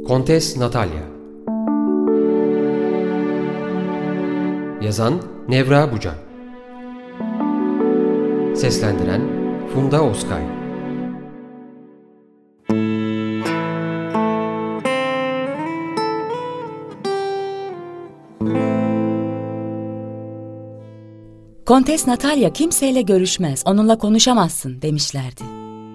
Kontes Natalya. Yazan Nevra Bucak. Seslendiren Funda Oskay. Kontes Natalya kimseyle görüşmez, onunla konuşamazsın demişlerdi.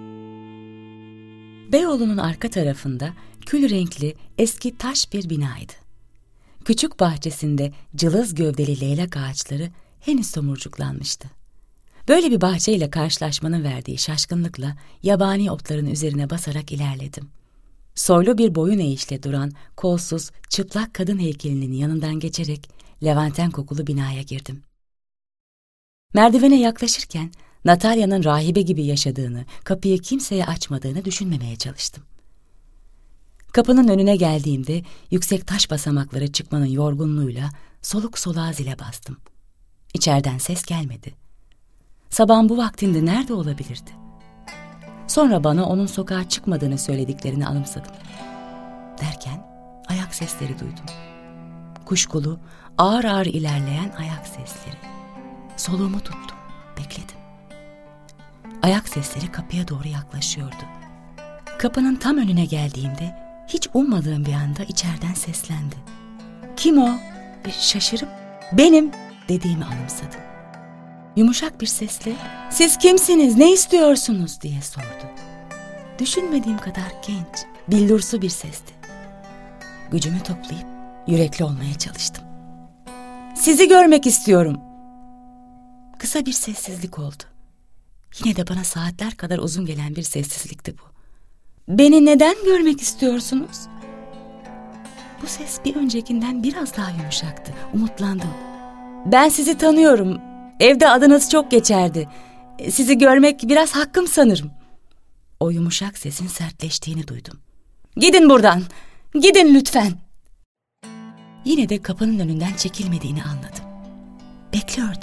Beyoğlu'nun arka tarafında kül renkli eski taş bir binaydı. Küçük bahçesinde cılız gövdeli leylak ağaçları henüz tomurcuklanmıştı. Böyle bir bahçeyle karşılaşmanın verdiği şaşkınlıkla yabani otların üzerine basarak ilerledim. Soylu bir boyun eğişle duran kolsuz, çıplak kadın heykelinin yanından geçerek Levanten kokulu binaya girdim. Merdivene yaklaşırken Natalya'nın rahibe gibi yaşadığını, kapıyı kimseye açmadığını düşünmemeye çalıştım. Kapının önüne geldiğimde yüksek taş basamaklara çıkmanın yorgunluğuyla soluk soluğa zile bastım. İçeriden ses gelmedi. Sabahın bu vaktinde nerede olabilirdi? Sonra bana onun sokağa çıkmadığını söylediklerini anımsadım. Derken ayak sesleri duydum. Kuşkulu, ağır ağır ilerleyen ayak sesleri. Soluğumu tuttum, bekledim. Ayak sesleri kapıya doğru yaklaşıyordu. Kapının tam önüne geldiğimde hiç ummadığım bir anda içeriden seslendi. "Kim o?" Şaşırıp "Benim" dediğimi anımsadım. Yumuşak bir sesle "Siz kimsiniz, ne istiyorsunuz?" diye sordu. Düşünmediğim kadar genç, billursu bir sesti. Gücümü toplayıp yürekli olmaya çalıştım. "Sizi görmek istiyorum." Kısa bir sessizlik oldu. Yine de bana saatler kadar uzun gelen bir sessizlikti bu. "Beni neden görmek istiyorsunuz?" Bu ses bir öncekinden biraz daha yumuşaktı. Umutlandım. "Ben sizi tanıyorum. Evde adınız çok geçerdi. Sizi görmek biraz hakkım sanırım." O yumuşak sesin sertleştiğini duydum. "Gidin buradan. Gidin lütfen." Yine de kapının önünden çekilmediğini anladım. Bekliyordu.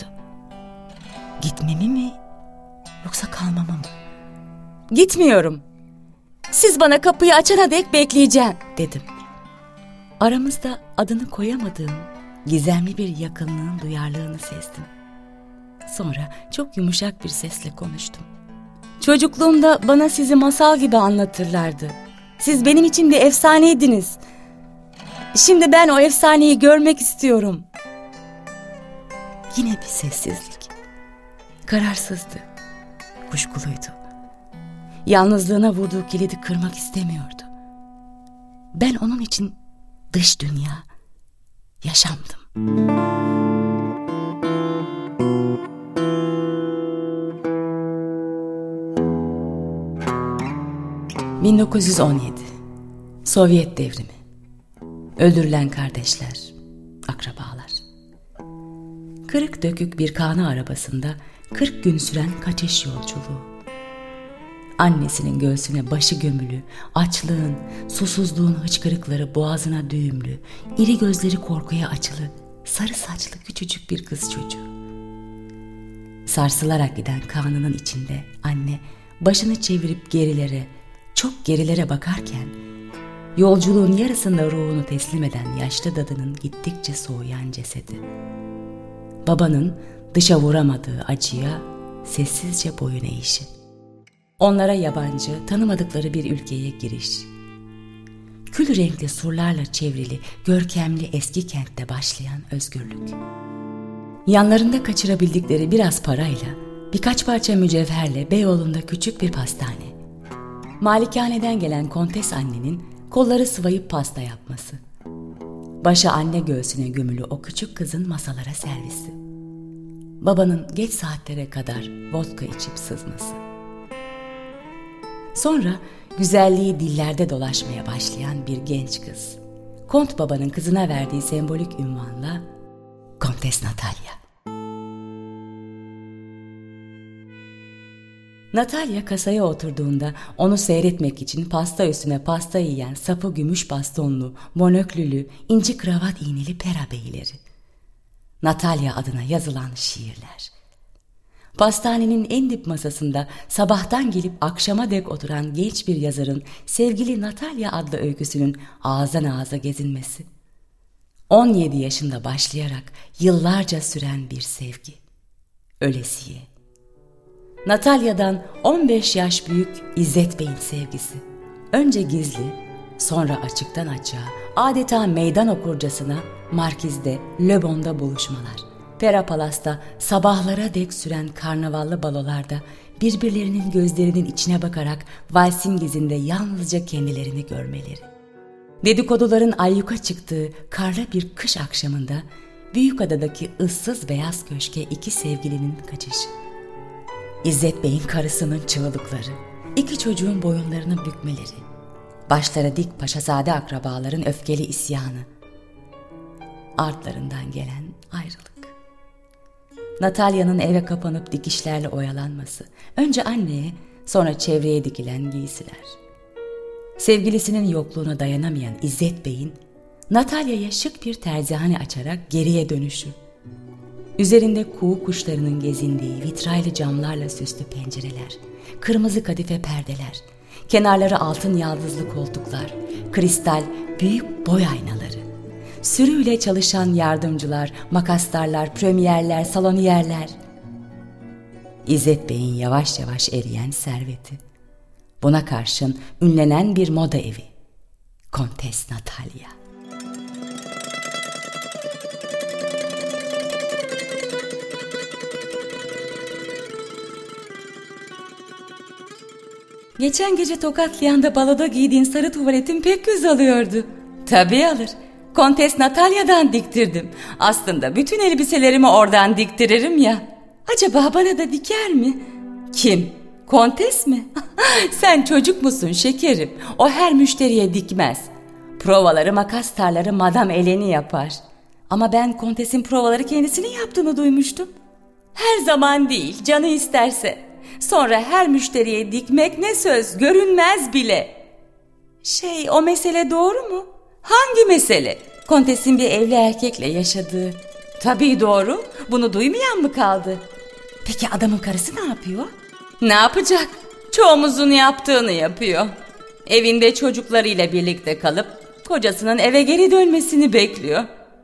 Gitmemi mi yoksa kalmamı mı? "Gitmiyorum. Siz bana kapıyı açana dek bekleyeceğim," dedim. Aramızda adını koyamadığım gizemli bir yakınlığın duyarlılığını sezdim. Sonra çok yumuşak bir sesle konuştum. "Çocukluğumda bana sizi masal gibi anlatırlardı. Siz benim için bir efsaneydiniz. Şimdi ben o efsaneyi görmek istiyorum." Yine bir sessizlik. Kararsızdı. Kuşkuluydu. Yalnızlığına vurduğu kilidi kırmak istemiyordu. Ben onun için dış dünya, yaşamdım. 1917 Sovyet devrimi. Öldürülen kardeşler, akrabalar. Kırık dökük bir kana arabasında 40 gün süren kaçış yolculuğu. Annesinin göğsüne başı gömülü, açlığın, susuzluğun hıçkırıkları boğazına düğümlü, iri gözleri korkuya açılı, sarı saçlı küçücük bir kız çocuğu. Sarsılarak giden kanının içinde anne başını çevirip gerilere, çok gerilere bakarken, yolculuğun yarısında ruhunu teslim eden yaşlı dadının gittikçe soğuyan cesedi. Babanın dışa vuramadığı acıya sessizce boyun eğişi. Onlara yabancı, tanımadıkları bir ülkeye giriş. Kül renkli surlarla çevrili, görkemli eski kentte başlayan özgürlük. Yanlarında kaçırabildikleri biraz parayla, birkaç parça mücevherle Beyoğlu'nda küçük bir pastane. Malikaneden gelen kontes annenin kolları sıvayıp pasta yapması. Başı anne göğsüne gömülü o küçük kızın masalara servisi. Babanın geç saatlere kadar vodka içip sızması. Sonra güzelliği dillerde dolaşmaya başlayan bir genç kız. Kont babanın kızına verdiği sembolik ünvanla Kontes Natalya. Natalya kasaya oturduğunda onu seyretmek için pasta üstüne pasta yiyen sapı gümüş bastonlu, monöklülü, inci kravat iğneli pera beyleri. Natalya adına yazılan şiirler. Pastanenin en dip masasında sabahtan gelip akşama dek oturan genç bir yazarın Sevgili Natalya adlı öyküsünün ağızdan ağza gezinmesi. 17 yaşında başlayarak yıllarca süren bir sevgi. Ölesiye. Natalya'dan 15 yaş büyük İzzet Bey'in sevgisi. Önce gizli, sonra açıktan açığa, adeta meydan okurcasına Markiz'de, Le Bon'da buluşmalar. Pera Palas'ta sabahlara dek süren karnavallı balolarda birbirlerinin gözlerinin içine bakarak valsin gizinde yalnızca kendilerini görmeleri. Dedikoduların ayyuka çıktığı karlı bir kış akşamında Büyükada'daki ıssız beyaz köşke iki sevgilinin kaçışı. İzzet Bey'in karısının çığlıkları, iki çocuğun boyunlarını bükmeleri, başlara dik paşazade akrabaların öfkeli isyanı, artlarından gelen ayrılık. Natalya'nın eve kapanıp dikişlerle oyalanması, önce anneye, sonra çevreye dikilen giysiler. Sevgilisinin yokluğuna dayanamayan İzzet Bey'in Natalya'ya şık bir terzihane açarak geriye dönüşü. Üzerinde kuğu kuşlarının gezindiği vitraylı camlarla süslü pencereler, kırmızı kadife perdeler, kenarları altın yaldızlı koltuklar, kristal büyük boy aynaları, sürüyle çalışan yardımcılar, makaslarlar, premierler, saloniyerler. İzzet Bey'in yavaş yavaş eriyen serveti. Buna karşın ünlenen bir moda evi. Kontes Natalya. Geçen gece Tokatlıyan'da baloda giydiğin sarı tuvaletin pek göz alıyordu. Tabii alır. Kontes Natalya'dan diktirdim. Aslında bütün elbiselerimi oradan diktiririm ya. Acaba bana da diker mi? Kim? Kontes mi? Sen çocuk musun şekerim? O her müşteriye dikmez. Provaları, makastarları Madame Eleni yapar. Ama ben Kontes'in provaları kendisinin yaptığını duymuştum. Her zaman değil, canı isterse. Sonra her müşteriye dikmek ne söz, görünmez bile. O mesele doğru mu? Hangi mesele? Kontes'in bir evli erkekle yaşadığı. Tabii doğru. Bunu duymayan mı kaldı? Peki adamın karısı ne yapıyor? Ne yapacak? Çoğumuzun yaptığını yapıyor. Evinde çocuklarıyla birlikte kalıp kocasının eve geri dönmesini bekliyor.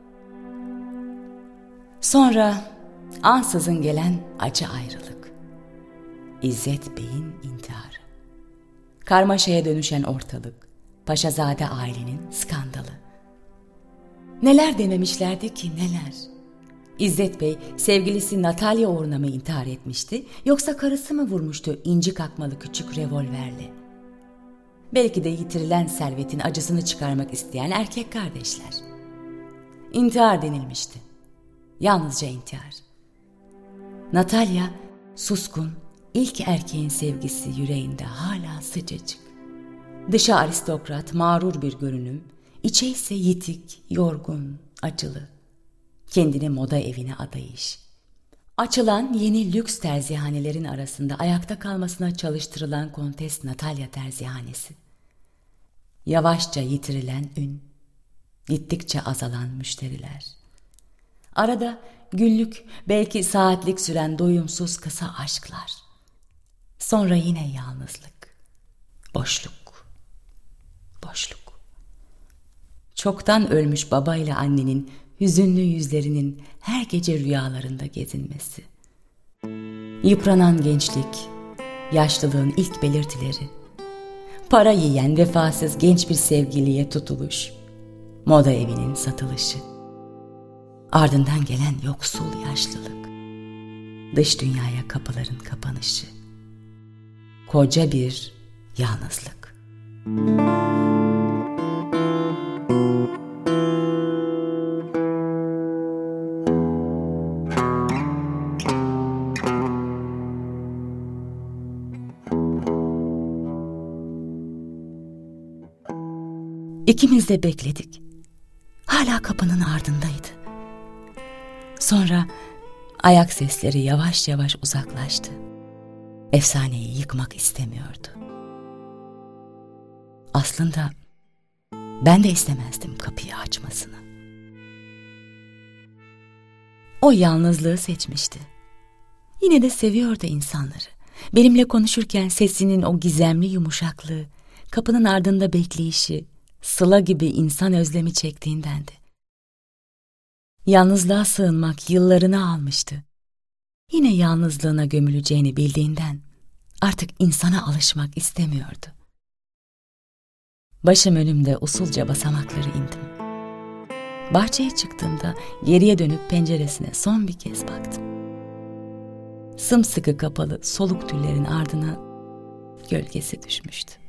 Sonra ansızın gelen acı ayrılık. İzzet Bey'in intiharı. Karmaşaya dönüşen ortalık. Paşazade ailenin skandalı. Neler dememişlerdi ki neler. İzzet Bey sevgilisi Natalya uğruna mı intihar etmişti, yoksa karısı mı vurmuştu inci kakmalı küçük revolverle? Belki de yitirilen servetin acısını çıkarmak isteyen erkek kardeşler. İntihar denilmişti. Yalnızca intihar. Natalya suskun, ilk erkeğin sevgisi yüreğinde hala sıcacık. Dışa aristokrat, mağrur bir görünüm, içe ise yitik, yorgun, acılı. Kendini moda evine adayış. Açılan yeni lüks terzihanelerin arasında ayakta kalmasına çalıştırılan Kontes Natalya terzihanesi. Yavaşça yitirilen ün, gittikçe azalan müşteriler. Arada günlük, belki saatlik süren doyumsuz kısa aşklar. Sonra yine yalnızlık, boşluk. Çoktan ölmüş babayla annenin hüzünlü yüzlerinin her gece rüyalarında gezinmesi. Yıpranan gençlik, yaşlılığın ilk belirtileri. Para yiyen vefasız genç bir sevgiliye tutuluş. Moda evinin satılışı. Ardından gelen yoksul yaşlılık. Dış dünyaya kapıların kapanışı. Koca bir yalnızlık. İkimiz de bekledik. Hala kapının ardındaydı. Sonra ayak sesleri yavaş yavaş uzaklaştı. Efsaneyi yıkmak istemiyordu. Aslında ben de istemezdim kapıyı açmasını. O yalnızlığı seçmişti. Yine de seviyordu insanları. Benimle konuşurken sesinin o gizemli yumuşaklığı, kapının ardında bekleyişi, sıla gibi insan özlemi çektiğindendi. Yalnızlığa sığınmak yıllarını almıştı. Yine yalnızlığına gömüleceğini bildiğinden artık insana alışmak istemiyordu. Başım önümde usulca basamakları indim. Bahçeye çıktığımda geriye dönüp penceresine son bir kez baktım. Sımsıkı kapalı soluk tüllerin ardına gölgesi düşmüştü.